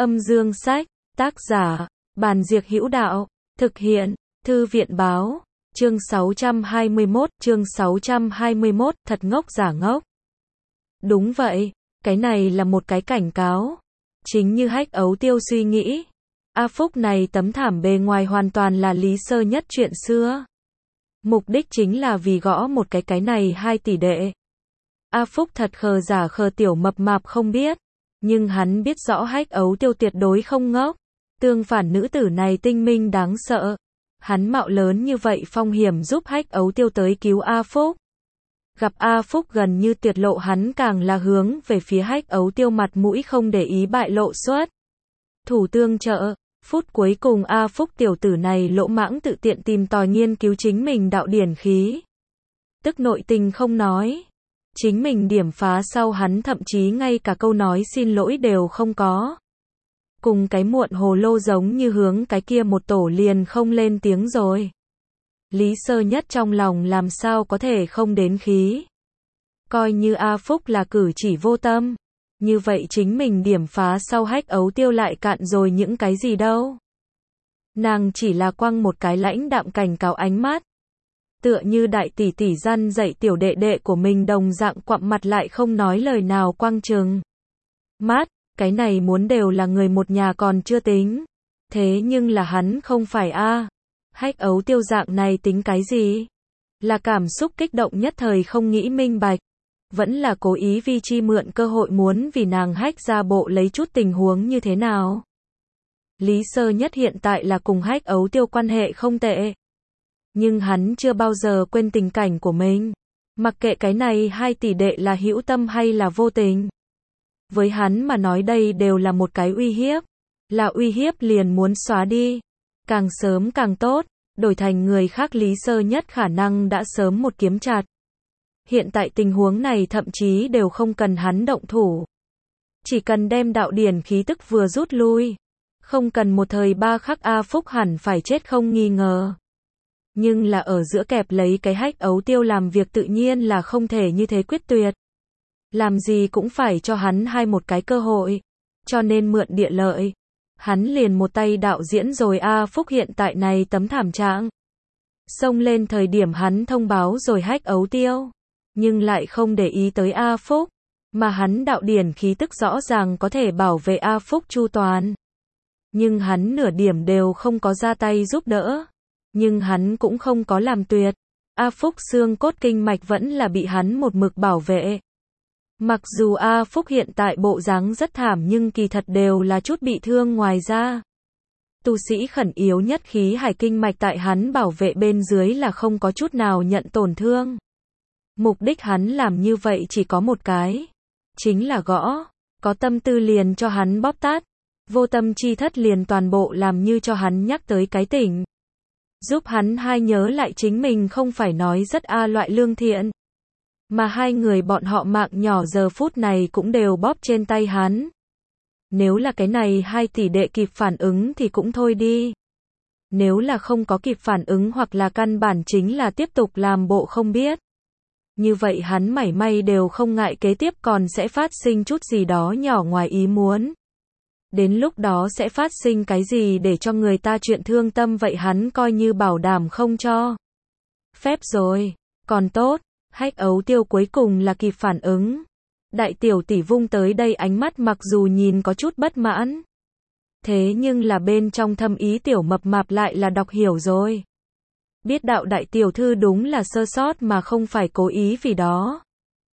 Âm dương sách, tác giả, Bàn Diệc Hữu Đạo, thực hiện, Thư viện Báo, chương 621, thật ngốc giả ngốc. Đúng vậy, cái này là một cái cảnh cáo. Chính như Hách Ấu Tiêu suy nghĩ, A Phúc này tấm thảm bề ngoài hoàn toàn là Lý Sơ Nhất chuyện xưa. Mục đích chính là vì gõ một cái này hai tỷ đệ. A Phúc thật khờ giả khờ tiểu mập mạp không biết, nhưng hắn biết rõ Hách Ấu Tiêu tuyệt đối không ngốc. Tương phản nữ tử này tinh minh đáng sợ. Hắn mạo lớn như vậy phong hiểm giúp Hách Ấu Tiêu tới cứu A Phúc. Gặp A Phúc gần như tuyệt lộ hắn càng là hướng về phía Hách Ấu Tiêu mặt mũi không để ý bại lộ suất. Thủ tương trợ, phút cuối cùng A Phúc tiểu tử này lỗ mãng tự tiện tìm tòi nghiên cứu chính mình đạo điển khí. Tức nội tình không nói. Chính mình điểm phá sau hắn thậm chí ngay cả câu nói xin lỗi đều không có. Cùng cái muộn hồ lô giống như hướng cái kia một tổ liền không lên tiếng rồi. Lý Sơ Nhất trong lòng làm sao có thể không đến khí. Coi như A Phúc là cử chỉ vô tâm. Như vậy chính mình điểm phá sau Hách Ấu Tiêu lại cạn rồi những cái gì đâu. Nàng chỉ là quăng một cái lãnh đạm cảnh cáo ánh mắt. Tựa như đại tỷ tỷ răn dạy tiểu đệ đệ của mình đồng dạng quặm mặt lại không nói lời nào quăng chừng mắt, cái này muốn đều là người một nhà còn chưa tính. Thế nhưng là hắn không phải a. Hách Ấu Tiêu dạng này tính cái gì? Là cảm xúc kích động nhất thời không nghĩ minh bạch. Vẫn là cố ý vi chi mượn cơ hội muốn vì nàng Hách ra bộ lấy chút tình huống như thế nào? Lý Sơ Nhất hiện tại là cùng Hách Ấu Tiêu quan hệ không tệ. Nhưng hắn chưa bao giờ quên tình cảnh của mình. Mặc kệ cái này hai tỷ đệ là hữu tâm hay là vô tình. Với hắn mà nói đây đều là một cái uy hiếp. Là uy hiếp liền muốn xóa đi. Càng sớm càng tốt. Đổi thành người khác Lý Sơ Nhất khả năng đã sớm một kiếm chặt. Hiện tại tình huống này thậm chí đều không cần hắn động thủ. Chỉ cần đem đạo điển khí tức vừa rút lui. Không cần một thời ba khắc A Phúc hẳn phải chết không nghi ngờ. Nhưng là ở giữa kẹp lấy cái Hách Ấu Tiêu làm việc tự nhiên là không thể như thế quyết tuyệt. Làm gì cũng phải cho hắn một cái cơ hội. Cho nên mượn địa lợi. Hắn liền một tay đạo diễn rồi A Phúc hiện tại này tấm thảm trạng. Xông lên thời điểm hắn thông báo rồi Hách Ấu Tiêu. Nhưng lại không để ý tới A Phúc. Mà hắn đạo điển khí tức rõ ràng có thể bảo vệ A Phúc chu toàn. Nhưng hắn nửa điểm đều không có ra tay giúp đỡ. Nhưng hắn cũng không có làm tuyệt. A Phúc xương cốt kinh mạch vẫn là bị hắn một mực bảo vệ. Mặc dù A Phúc hiện tại bộ dáng rất thảm nhưng kỳ thật đều là chút bị thương ngoài ra. Tu sĩ khẩn yếu nhất khí hải kinh mạch tại hắn bảo vệ bên dưới là không có chút nào nhận tổn thương. Mục đích hắn làm như vậy chỉ có một cái. Chính là gõ. Có tâm tư liền cho hắn bóp tát. Vô tâm chi thất liền toàn bộ làm như cho hắn nhắc tới cái tỉnh. Giúp hắn nhớ lại chính mình không phải nói rất loại lương thiện. Mà hai người bọn họ mạng nhỏ giờ phút này cũng đều bóp trên tay hắn. Nếu là cái này hai tỷ đệ kịp phản ứng thì cũng thôi đi. Nếu là không có kịp phản ứng hoặc là căn bản chính là tiếp tục làm bộ không biết. Như vậy hắn mảy may đều không ngại kế tiếp còn sẽ phát sinh chút gì đó nhỏ ngoài ý muốn. Đến lúc đó sẽ phát sinh cái gì để cho người ta chuyện thương tâm vậy hắn coi như bảo đảm không cho. Phép rồi, còn tốt, Hách Ấu Tiêu cuối cùng là kịp phản ứng. Đại tiểu tỷ vung tới đây ánh mắt mặc dù nhìn có chút bất mãn. Thế nhưng là bên trong thâm ý tiểu mập mạp lại là đọc hiểu rồi. Biết đạo đại tiểu thư đúng là sơ sót mà không phải cố ý vì đó.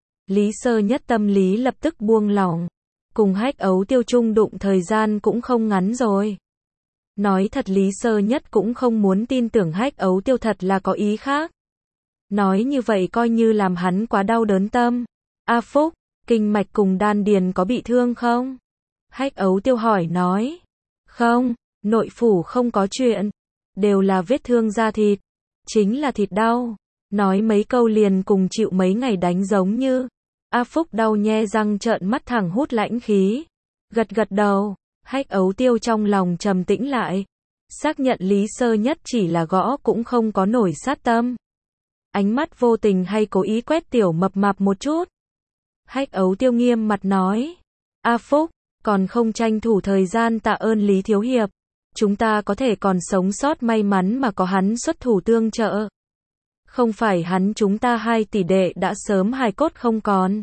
Lý Sơ Nhất tâm lý lập tức buông lỏng. Cùng Hách Ấu Tiêu chung đụng thời gian cũng không ngắn rồi. Nói thật Lý Sơ Nhất cũng không muốn tin tưởng Hách Ấu Tiêu thật là có ý khác. Nói như vậy coi như làm hắn quá đau đớn tâm. A Phúc, kinh mạch cùng đan điền có bị thương không? Hách Ấu Tiêu hỏi nói. Không, nội phủ không có chuyện. Đều là vết thương da thịt. Chính là thịt đau. Nói mấy câu liền cùng chịu mấy ngày đánh giống như. A Phúc đau nhe răng trợn mắt thẳng hút lãnh khí. Gật gật đầu. Hách Ấu Tiêu trong lòng trầm tĩnh lại. Xác nhận Lý Sơ Nhất chỉ là gõ cũng không có nổi sát tâm. Ánh mắt vô tình hay cố ý quét tiểu mập mạp một chút. Hách Ấu Tiêu nghiêm mặt nói. A Phúc, còn không tranh thủ thời gian tạ ơn Lý Thiếu Hiệp. Chúng ta có thể còn sống sót may mắn mà có hắn xuất thủ tương trợ. Không phải hắn chúng ta 2 tỷ đệ đã sớm hài cốt không còn.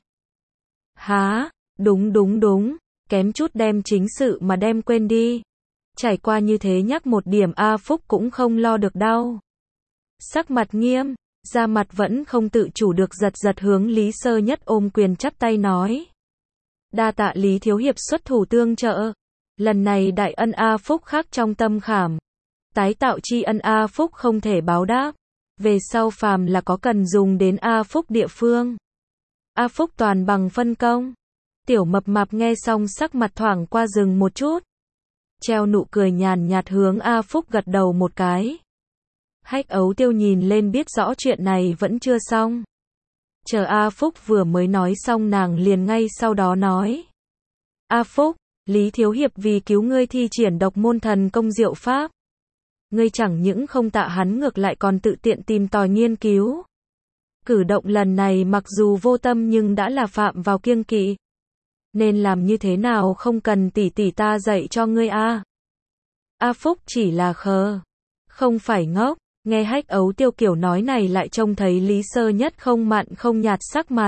Há, đúng, kém chút đem chính sự mà đem quên đi. Trải qua như thế nhắc một điểm A Phúc cũng không lo được đau. Sắc mặt nghiêm, da mặt vẫn không tự chủ được giật hướng Lý Sơ Nhất ôm quyền chắp tay nói. Đa tạ Lý Thiếu Hiệp xuất thủ tương trợ. Lần này đại ân A Phúc khắc trong tâm khảm. Tái tạo tri ân A Phúc không thể báo đáp. Về sau phàm là có cần dùng đến A Phúc địa phương. A Phúc toàn bằng phân công. Tiểu mập mạp nghe xong sắc mặt thoảng qua dừng một chút. Treo nụ cười nhàn nhạt hướng A Phúc gật đầu một cái. Hách Ấu Tiêu nhìn lên biết rõ chuyện này vẫn chưa xong. Chờ A Phúc vừa mới nói xong nàng liền ngay sau đó nói. A Phúc, Lý Thiếu Hiệp vì cứu ngươi thi triển độc môn thần công diệu pháp. Ngươi chẳng những không tạ hắn ngược lại còn tự tiện tìm tòi nghiên cứu. Cử động lần này mặc dù vô tâm nhưng đã là phạm vào kiêng kỵ. Nên làm như thế nào không cần tỷ tỷ ta dạy cho ngươi a. A Phúc chỉ là khờ, không phải ngốc. Nghe Hách Ấu Tiêu kiểu nói này lại trông thấy Lý Sơ Nhất không mặn không nhạt sắc mặt.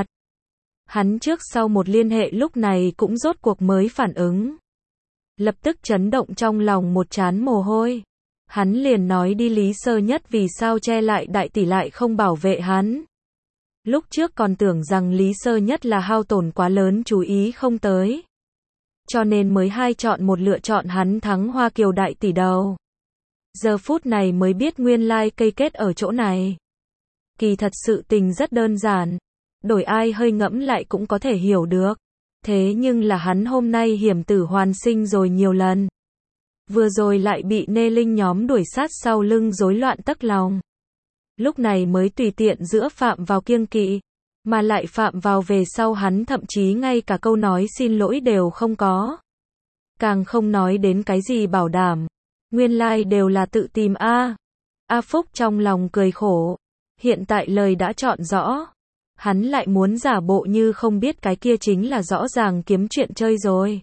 Hắn trước sau một liên hệ lúc này cũng rốt cuộc mới phản ứng. Lập tức chấn động trong lòng một trán mồ hôi. Hắn liền nói đi Lý Sơ Nhất vì sao che lại đại tỷ lại không bảo vệ hắn. Lúc trước còn tưởng rằng Lý Sơ Nhất là hao tổn quá lớn chú ý không tới. Cho nên mới 2 chọn 1 lựa chọn hắn thắng Hoa Kiều đại tỷ đầu. Giờ phút này mới biết nguyên lai cây kết ở chỗ này. Kỳ thật sự tình rất đơn giản. Đổi ai hơi ngẫm lại cũng có thể hiểu được. Thế nhưng là hắn hôm nay hiểm tử hoàn sinh rồi nhiều lần. Vừa rồi lại bị nê linh nhóm đuổi sát sau lưng rối loạn tấc lòng. Lúc này mới tùy tiện giữa phạm vào kiêng kỵ. Mà lại phạm vào về sau hắn thậm chí ngay cả câu nói xin lỗi đều không có. Càng không nói đến cái gì bảo đảm. Nguyên lai đều là tự tìm a. A Phúc trong lòng cười khổ. Hiện tại lời đã chọn rõ. Hắn lại muốn giả bộ như không biết cái kia chính là rõ ràng kiếm chuyện chơi rồi.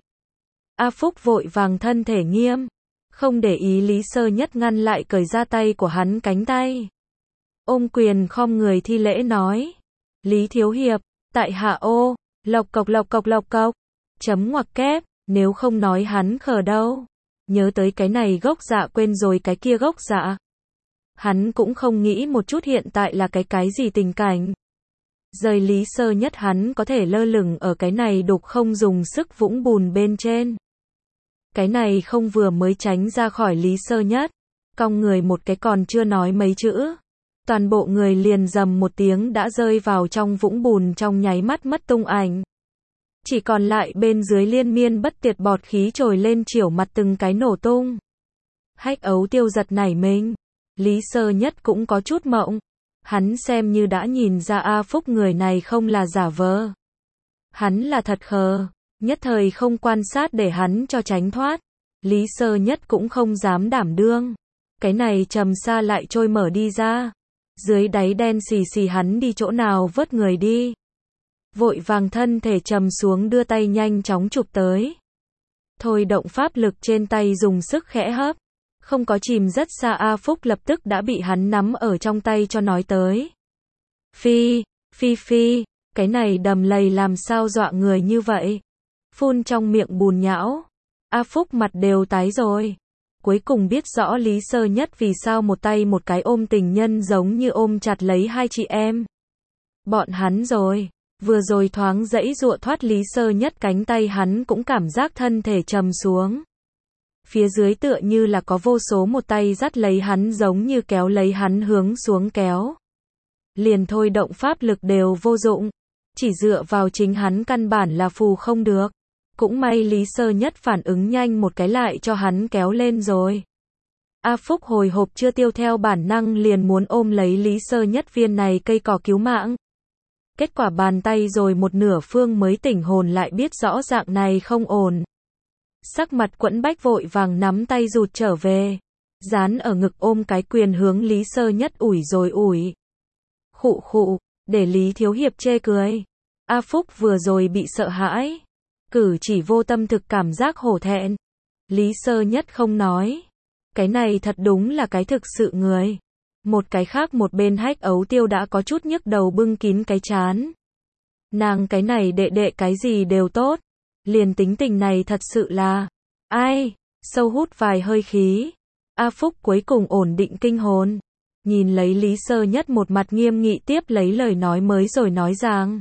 A Phúc vội vàng thân thể nghiêm. Không để ý Lý Sơ Nhất ngăn lại cởi ra tay của hắn cánh tay. Ôm quyền khom người thi lễ nói. Lý Thiếu Hiệp, tại hạ ô, lộc cộc. Chấm ngoặc kép, nếu không nói hắn khờ đâu. Nhớ tới cái này gốc dạ quên rồi cái kia gốc dạ. Hắn cũng không nghĩ một chút hiện tại là cái gì tình cảnh. Rời Lý Sơ Nhất hắn có thể lơ lửng ở cái này đục không dùng sức vũng bùn bên trên. Cái này không vừa mới tránh ra khỏi Lý Sơ Nhất. Cong người một cái còn chưa nói mấy chữ. Toàn bộ người liền rầm một tiếng đã rơi vào trong vũng bùn trong nháy mắt mất tung ảnh. Chỉ còn lại bên dưới liên miên bất tiệt bọt khí trồi lên chiểu mặt từng cái nổ tung. Hách Ấu Tiêu giật nảy mình. Lý Sơ Nhất cũng có chút mộng. Hắn xem như đã nhìn ra A Phúc người này không là giả vờ. Hắn là thật khờ. Nhất thời không quan sát để hắn cho tránh thoát. Lý Sơ Nhất cũng không dám đảm đương. Cái này trầm xa lại trôi mở đi ra. Dưới đáy đen xì hắn đi chỗ nào vớt người đi. Vội vàng thân thể trầm xuống đưa tay nhanh chóng chụp tới. Thôi động pháp lực trên tay dùng sức khẽ hấp. Không có chìm rất xa A Phúc lập tức đã bị hắn nắm ở trong tay cho nói tới. Phi, cái này đầm lầy làm sao dọa người như vậy. Phun trong miệng bùn nhão. A Phúc mặt đều tái rồi. Cuối cùng biết rõ Lý Sơ Nhất vì sao một tay một cái ôm tình nhân giống như ôm chặt lấy 2 chị em. Bọn hắn rồi. Vừa rồi thoáng dãy dụa thoát Lý Sơ Nhất cánh tay hắn cũng cảm giác thân thể trầm xuống. Phía dưới tựa như là có vô số một tay dắt lấy hắn giống như kéo lấy hắn hướng xuống kéo. Liền thôi động pháp lực đều vô dụng. Chỉ dựa vào chính hắn căn bản là phù không được. Cũng may Lý Sơ Nhất phản ứng nhanh một cái lại cho hắn kéo lên rồi. A Phúc hồi hộp chưa tiêu theo bản năng liền muốn ôm lấy Lý Sơ Nhất viên này cây cỏ cứu mạng. Kết quả bàn tay rồi một nửa phương mới tỉnh hồn lại biết rõ dạng này không ổn. Sắc mặt quẫn bách vội vàng nắm tay rụt trở về. Dán ở ngực ôm cái quyền hướng Lý Sơ Nhất ủi rồi ủi. Khụ, để Lý Thiếu Hiệp chê cười. A Phúc vừa rồi bị sợ hãi. cử chỉ vô tâm thực cảm giác hổ thẹn. Lý Sơ Nhất không nói. Cái này thật đúng là cái thực sự người. Một cái khác một bên Hách Ấu Tiêu đã có chút nhức đầu bưng kín cái trán. Nàng cái này đệ đệ cái gì đều tốt. Liền tính tình này thật sự là. Ai, sâu hút vài hơi khí. A Phúc cuối cùng ổn định kinh hồn. Nhìn lấy Lý Sơ Nhất một mặt nghiêm nghị tiếp lấy lời nói mới rồi nói rằng.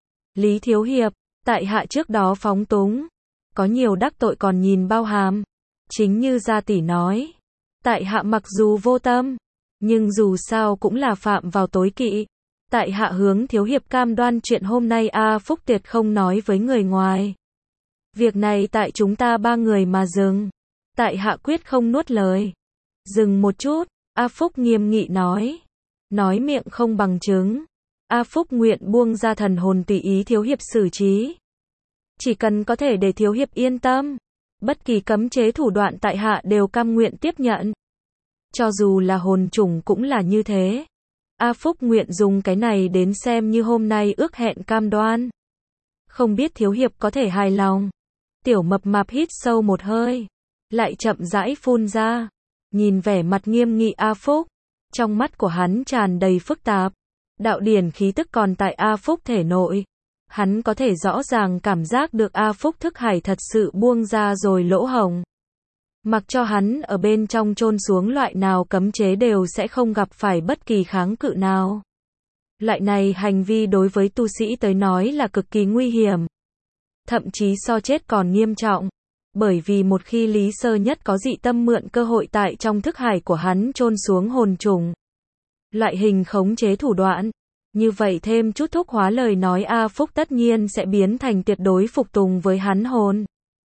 Lý Thiếu Hiệp, tại hạ trước đó phóng túng. Có nhiều đắc tội còn nhìn bao hàm. Chính như gia tỷ nói. Tại hạ mặc dù vô tâm. Nhưng dù sao cũng là phạm vào tối kỵ. Tại hạ hướng Thiếu Hiệp cam đoan chuyện hôm nay A Phúc tuyệt không nói với người ngoài. Việc này tại chúng ta ba người mà dừng. Tại hạ quyết không nuốt lời. Dừng một chút, A Phúc nghiêm nghị nói. Nói miệng không bằng chứng. A Phúc nguyện buông ra thần hồn tùy ý Thiếu Hiệp xử trí. Chỉ cần có thể để Thiếu Hiệp yên tâm. Bất kỳ cấm chế thủ đoạn tại hạ đều cam nguyện tiếp nhận. Cho dù là hồn trùng cũng là như thế. A Phúc nguyện dùng cái này đến xem như hôm nay ước hẹn cam đoan. Không biết Thiếu Hiệp có thể hài lòng. Tiểu mập mạp hít sâu một hơi. Lại chậm rãi phun ra. Nhìn vẻ mặt nghiêm nghị A Phúc. Trong mắt của hắn tràn đầy phức tạp. Đạo điển khí tức còn tại A Phúc thể nội. Hắn có thể rõ ràng cảm giác được A Phúc thức hải thật sự buông ra rồi lỗ hổng. Mặc cho hắn ở bên trong chôn xuống loại nào cấm chế đều sẽ không gặp phải bất kỳ kháng cự nào. Loại này hành vi đối với tu sĩ tới nói là cực kỳ nguy hiểm. Thậm chí so chết còn nghiêm trọng. Bởi vì một khi Lý Sơ Nhất có dị tâm mượn cơ hội tại trong thức hải của hắn chôn xuống hồn trùng. Loại hình khống chế thủ đoạn. Như vậy thêm chút thúc hóa lời nói A Phúc tất nhiên sẽ biến thành tuyệt đối phục tùng với hắn hồn.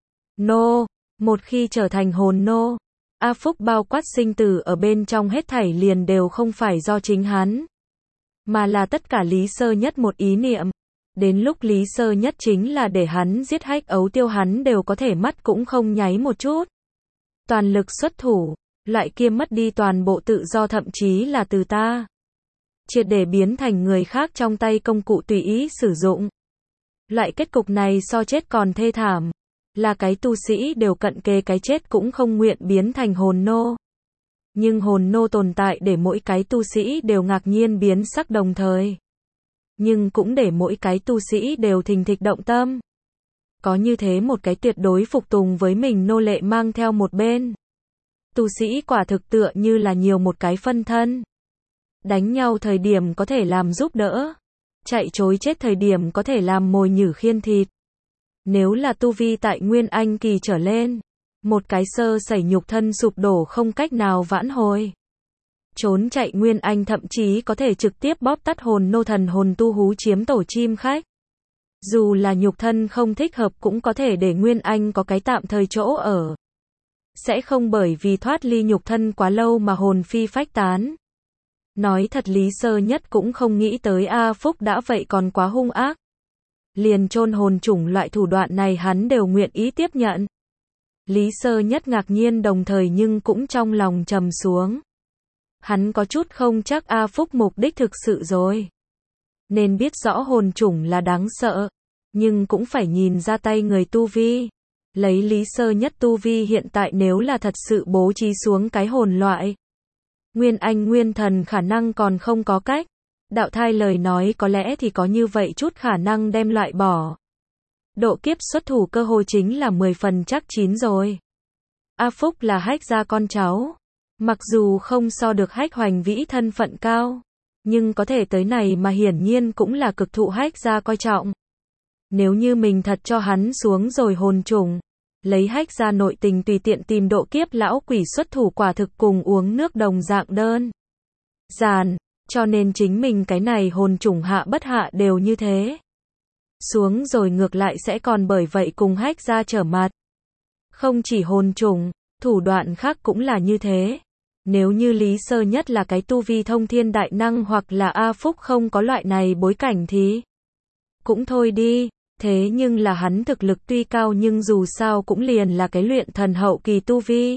Nô. Một khi trở thành hồn nô, A Phúc bao quát sinh tử ở bên trong hết thảy liền đều không phải do chính hắn. Mà là tất cả Lý Sơ Nhất một ý niệm. Đến lúc Lý Sơ Nhất chính là để hắn giết Hách Ấu Tiêu hắn đều có thể mắt cũng không nháy một chút. Toàn lực xuất thủ, loại kia mất đi toàn bộ tự do thậm chí là từ ta. Triệt để biến thành người khác trong tay công cụ tùy ý sử dụng. Loại kết cục này so chết còn thê thảm. Là cái tu sĩ đều cận kề cái chết cũng không nguyện biến thành hồn nô. Nhưng hồn nô tồn tại để mỗi cái tu sĩ đều ngạc nhiên biến sắc đồng thời. Nhưng cũng để mỗi cái tu sĩ đều thình thịch động tâm. Có như thế một cái tuyệt đối phục tùng với mình nô lệ mang theo một bên. Tu sĩ quả thực tựa như là nhiều một cái phân thân. Đánh nhau thời điểm có thể làm giúp đỡ. Chạy trối chết thời điểm có thể làm mồi nhử khiên thịt. Nếu là tu vi tại Nguyên Anh kỳ trở lên, một cái sơ sẩy nhục thân sụp đổ không cách nào vãn hồi. Trốn chạy Nguyên Anh thậm chí có thể trực tiếp bóp tắt hồn nô thần hồn tu hú chiếm tổ chim khách. Dù là nhục thân không thích hợp cũng có thể để Nguyên Anh có cái tạm thời chỗ ở. Sẽ không bởi vì thoát ly nhục thân quá lâu mà hồn phi phách tán. Nói thật Lý Sơ Nhất cũng không nghĩ tới A Phúc đã vậy còn quá hung ác. Liền chôn hồn chủng loại thủ đoạn này hắn đều nguyện ý tiếp nhận. Lý Sơ Nhất ngạc nhiên đồng thời nhưng cũng trong lòng trầm xuống. Hắn có chút không chắc A Phúc mục đích thực sự rồi. Nên biết rõ hồn chủng là đáng sợ, nhưng cũng phải nhìn ra tay người tu vi. Lấy Lý Sơ Nhất tu vi hiện tại nếu là thật sự bố trí xuống cái hồn loại. Nguyên Anh Nguyên Thần khả năng còn không có cách. Đạo thai lời nói có lẽ thì có như vậy chút khả năng đem loại bỏ. Độ kiếp xuất thủ cơ hội chính là 10 phần chắc chín rồi. A Phúc là Hách gia con cháu. Mặc dù không so được Hách Hoành Vĩ thân phận cao, nhưng có thể tới này mà hiển nhiên cũng là cực thụ Hách gia coi trọng. Nếu như mình thật cho hắn xuống rồi hồn trùng, lấy Hách gia nội tình tùy tiện tìm độ kiếp lão quỷ xuất thủ quả thực cùng uống nước đồng dạng đơn giản. Cho nên chính mình cái này hồn trùng hạ bất hạ đều như thế. Xuống rồi ngược lại sẽ còn bởi vậy cùng Hách gia trở mặt. Không chỉ hồn trùng, thủ đoạn khác cũng là như thế. Nếu như Lý Sơ Nhất là cái tu vi thông thiên đại năng hoặc là A Phúc không có loại này bối cảnh thì cũng thôi đi. Thế nhưng là hắn thực lực tuy cao nhưng dù sao cũng liền là cái luyện thần hậu kỳ tu vi.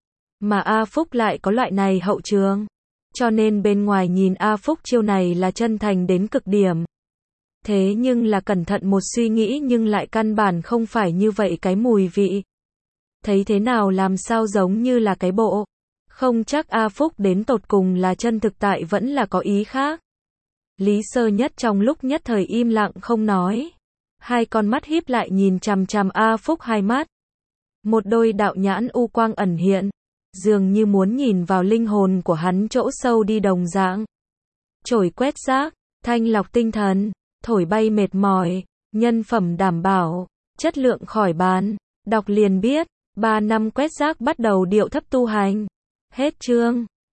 Mà A Phúc lại có loại này hậu trường. Cho nên bên ngoài nhìn A Phúc chiêu này là chân thành đến cực điểm. Thế nhưng là cẩn thận một suy nghĩ nhưng lại căn bản không phải như vậy cái mùi vị. Thấy thế nào làm sao giống như là cái bộ. Không chắc A Phúc đến tột cùng là chân thực tại vẫn là có ý khác. Lý Sơ Nhất trong lúc nhất thời im lặng không nói. Hai con mắt híp lại nhìn chằm chằm A Phúc hai mắt. Một đôi đạo nhãn u quang ẩn hiện. Dường như muốn nhìn vào linh hồn của hắn chỗ sâu đi đồng dạng. Chổi quét rác, thanh lọc tinh thần, thổi bay mệt mỏi, nhân phẩm đảm bảo, chất lượng khỏi bàn. Đọc liền biết, 3 năm quét rác bắt đầu điệu thấp tu hành. Hết chương.